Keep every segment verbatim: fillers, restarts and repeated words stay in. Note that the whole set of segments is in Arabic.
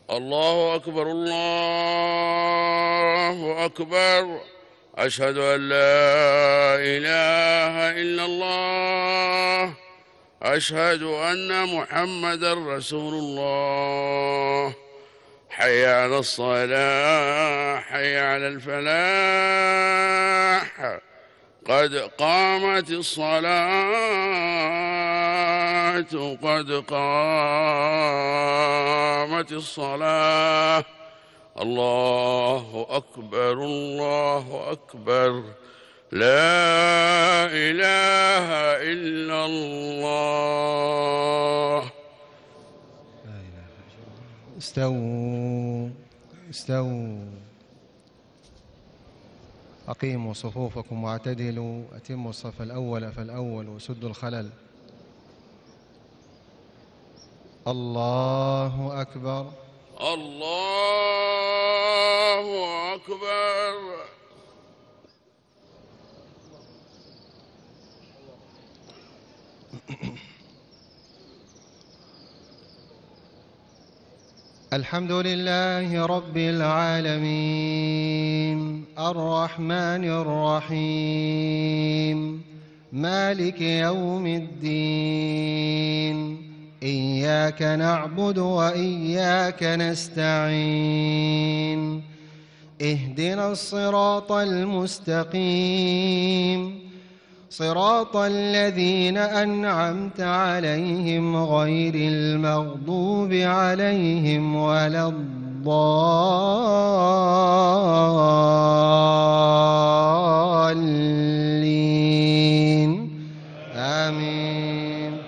الله أكبر الله أكبر. أشهد أن لا إله إلا الله. أشهد أن محمدا رسول الله. حي على الصلاة حي على الفلاح. قد قامت الصلاة قد قامت الصلاة. الله أكبر الله أكبر. لا إله إلا الله. استووا استووا. أقيموا صفوفكم واعتدلوا. أتموا الصف الأول فالأول وسدوا الخلل. الله أكبر الله أكبر. الحمد لله رب العالمين الرحمن الرحيم مالك يوم الدين. إياك نعبد وإياك نستعين. اهدنا الصراط المستقيم صراط الذين أنعمت عليهم غير المغضوب عليهم ولا الضالين. آمين.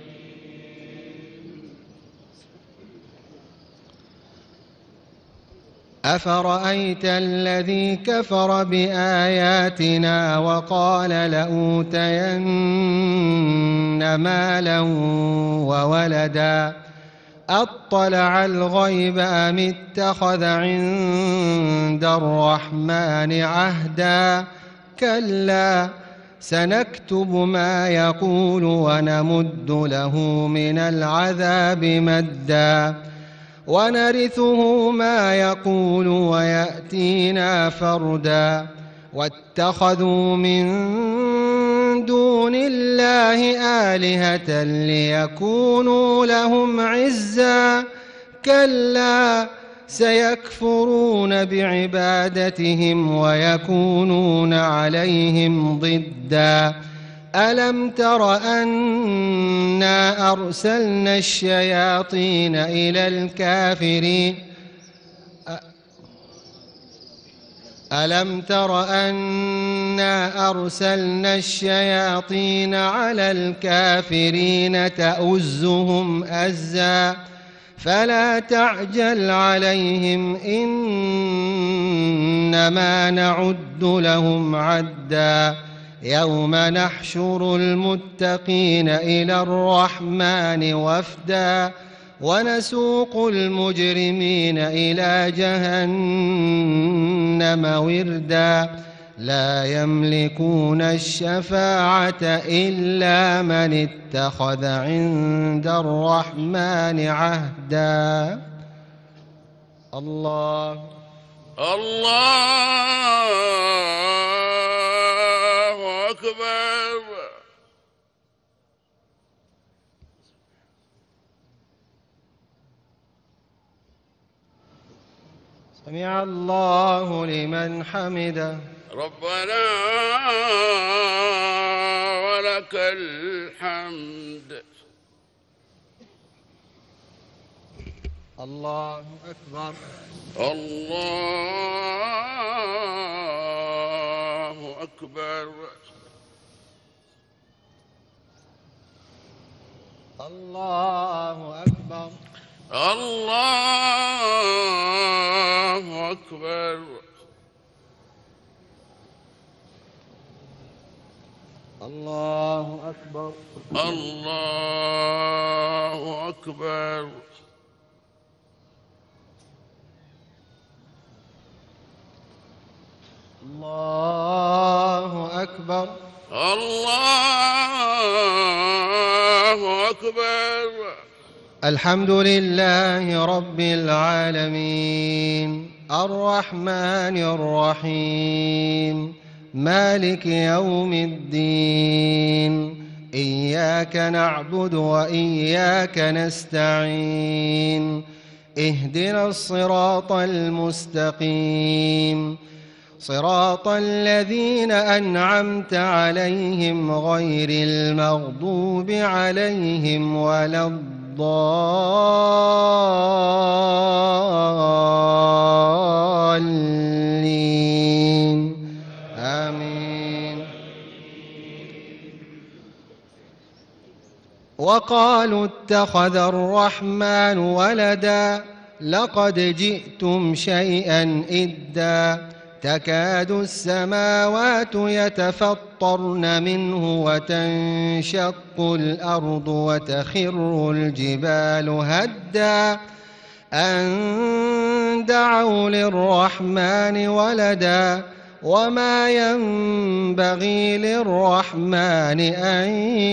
أفرأيت الذي كفر بآياتنا وقال لأوتين مالا وولدا أطلع الغيب أم اتخذ عند الرحمن عهدا. كلا سنكتب ما يقول ونمد له من العذاب مدا ونرثه ما يقول ويأتينا فردا. واتخذوا من دون الله آلهة ليكونوا لهم عزا. كلا سيكفرون بعبادتهم ويكونون عليهم ضدا. ألم تر أنا أرسلنا الشياطين إلى الكافرين ألم تر أنا أرسلنا الشياطين على الكافرين تؤزهم أزا. فلا تعجل عليهم إنما نعد لهم عدا. يوم نحشر المتقين إلى الرحمن وفدا ونسوق المجرمين إلى جهنم وردا. لا يملكون الشفاعة إلا من اتخذ عند الرحمن عهدا. الله الله أكبر. سمع الله لمن حمده. ربنا ولك الحمد. الله أكبر. الله أكبر. الله أكبر. الله أكبر. الله أكبر. الله أكبر. الله أكبر. الله أكبر. الحمد لله رب العالمين الرحمن الرحيم مالك يوم الدين إياك نعبد وإياك نستعين اهدنا الصراط المستقيم صراط الذين أنعمت عليهم غير المغضوب عليهم ولا الضالين آمين. وقالوا اتخذ الرحمن ولدا لقد جئتم شيئا إدا تكاد السماوات يتفطرن منه وتنشق الأرض وتخر الجبال هدا أن دعوا للرحمن ولدا وما ينبغي للرحمن أن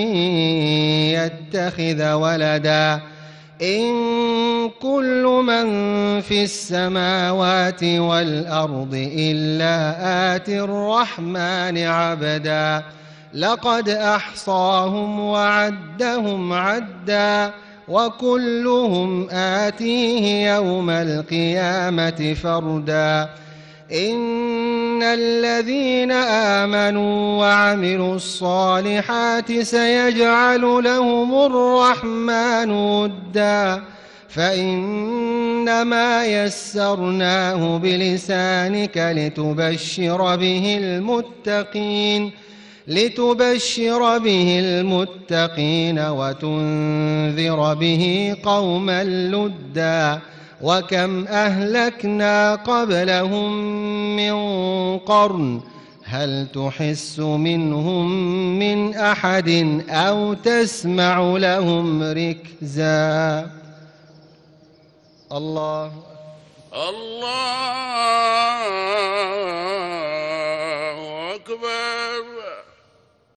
يتخذ ولدا إن كل من في السماوات والأرض إلا آتي الرحمن عبدا لقد أحصاهم وعدهم عدا وكلهم آتيه يوم القيامة فردا إن الذين آمنوا وعملوا الصالحات سيجعل لهم الرحمن ودا فإنما يسرناه بلسانك لتبشر به المتقين لتبشر به المتقين وتنذر به قوما لدا وكم أهلكنا قبلهم من قرن هل تحس منهم من أحد أو تسمع لهم ركزا. الله الله